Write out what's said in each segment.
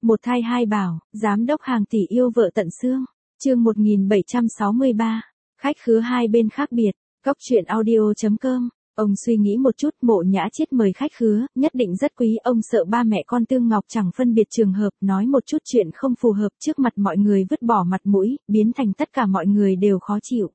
Một thai hai bảo, giám đốc hàng tỷ yêu vợ tận xương. Chương 1763. Khách khứa hai bên khác biệt. Góc truyện audio.com. Ông suy nghĩ một chút, Mộ Nhã Chiết mời khách khứa, nhất định rất quý, ông sợ ba mẹ con Tương Ngọc chẳng phân biệt trường hợp, nói một chút chuyện không phù hợp trước mặt mọi người vứt bỏ mặt mũi, biến thành tất cả mọi người đều khó chịu.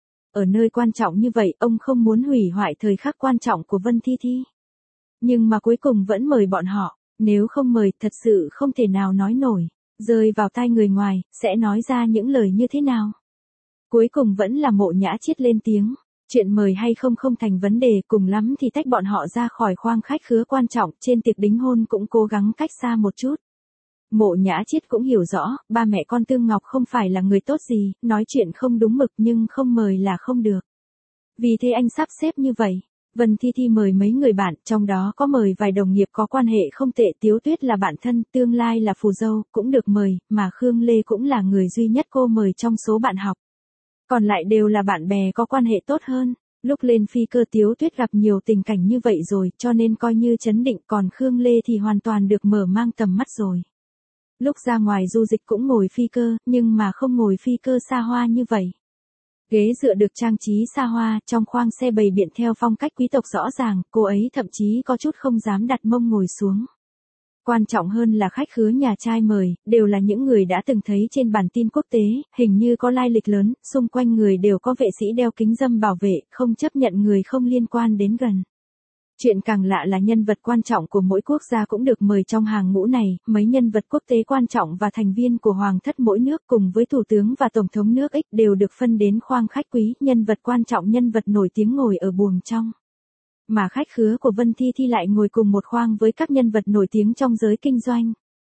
Ở nơi quan trọng như vậy, ông không muốn hủy hoại thời khắc quan trọng của Vân Thi Thi. Nhưng mà cuối cùng vẫn mời bọn họ, nếu không mời thật sự không thể nào nói nổi, rơi vào tai người ngoài, sẽ nói ra những lời như thế nào. Cuối cùng vẫn là Mộ Nhã Chiết lên tiếng. Chuyện mời hay không không thành vấn đề, cùng lắm thì tách bọn họ ra khỏi khoang khách khứa quan trọng, trên tiệc đính hôn cũng cố gắng cách xa một chút. Mộ Nhã Chiết cũng hiểu rõ, ba mẹ con Tương Ngọc không phải là người tốt gì, nói chuyện không đúng mực nhưng không mời là không được. Vì thế anh sắp xếp như vậy. Vân Thi Thi mời mấy người bạn, trong đó có mời vài đồng nghiệp có quan hệ không tệ, Tiếu Tuyết là bạn thân, tương lai là phù dâu, cũng được mời, mà Khương Lê cũng là người duy nhất cô mời trong số bạn học. Còn lại đều là bạn bè có quan hệ tốt hơn. Lúc lên phi cơ Tiếu Tuyết gặp nhiều tình cảnh như vậy rồi, cho nên coi như chấn định, còn Khương Lê thì hoàn toàn được mở mang tầm mắt rồi. Lúc ra ngoài du dịch cũng ngồi phi cơ, nhưng mà không ngồi phi cơ xa hoa như vậy. Ghế dựa được trang trí xa hoa, trong khoang xe bày biện theo phong cách quý tộc rõ ràng, cô ấy thậm chí có chút không dám đặt mông ngồi xuống. Quan trọng hơn là khách khứa nhà trai mời, đều là những người đã từng thấy trên bản tin quốc tế, hình như có lai lịch lớn, xung quanh người đều có vệ sĩ đeo kính râm bảo vệ, không chấp nhận người không liên quan đến gần. Chuyện càng lạ là nhân vật quan trọng của mỗi quốc gia cũng được mời trong hàng ngũ này, mấy nhân vật quốc tế quan trọng và thành viên của hoàng thất mỗi nước cùng với thủ tướng và tổng thống nước X đều được phân đến khoang khách quý, nhân vật quan trọng nhân vật nổi tiếng ngồi ở buồng trong. Mà khách khứa của Vân Thi Thi lại ngồi cùng một khoang với các nhân vật nổi tiếng trong giới kinh doanh.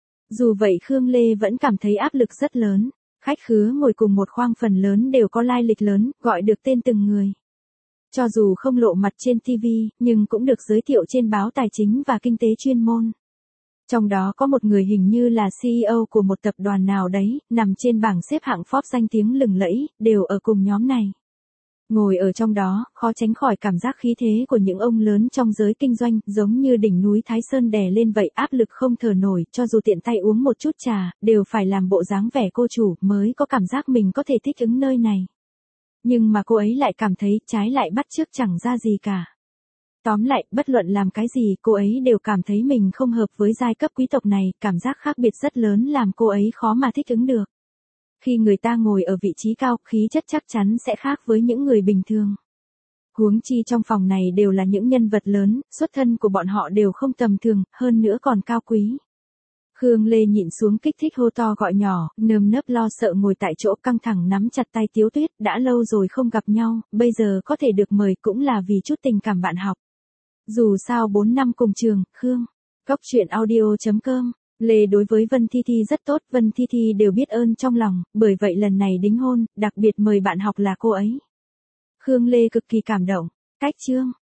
Dù vậy Khương Lê vẫn cảm thấy áp lực rất lớn, khách khứa ngồi cùng một khoang phần lớn đều có lai lịch lớn, gọi được tên từng người. Cho dù không lộ mặt trên TV, nhưng cũng được giới thiệu trên báo tài chính và kinh tế chuyên môn. Trong đó có một người hình như là CEO của một tập đoàn nào đấy, nằm trên bảng xếp hạng Forbes danh tiếng lừng lẫy, đều ở cùng nhóm này. Ngồi ở trong đó, khó tránh khỏi cảm giác khí thế của những ông lớn trong giới kinh doanh, giống như đỉnh núi Thái Sơn đè lên vậy, áp lực không thở nổi, cho dù tiện tay uống một chút trà, đều phải làm bộ dáng vẻ cô chủ, mới có cảm giác mình có thể thích ứng nơi này. Nhưng mà cô ấy lại cảm thấy, trái lại bắt chước chẳng ra gì cả. Tóm lại, bất luận làm cái gì, cô ấy đều cảm thấy mình không hợp với giai cấp quý tộc này, cảm giác khác biệt rất lớn làm cô ấy khó mà thích ứng được. Khi người ta ngồi ở vị trí cao, khí chất chắc chắn sẽ khác với những người bình thường. Huống chi trong phòng này đều là những nhân vật lớn, xuất thân của bọn họ đều không tầm thường, hơn nữa còn cao quý. Khương Lê nhịn xuống kích thích hô to gọi nhỏ, nơm nớp lo sợ ngồi tại chỗ căng thẳng nắm chặt tay Tiếu Tuyết, đã lâu rồi không gặp nhau, bây giờ có thể được mời cũng là vì chút tình cảm bạn học. Dù sao 4 năm cùng trường, Khương. Góc truyện audio.com. Lê đối với Vân Thi Thi rất tốt, Vân Thi Thi đều biết ơn trong lòng, bởi vậy lần này đính hôn, đặc biệt mời bạn học là cô ấy. Khương Lê cực kỳ cảm động. Cách chương.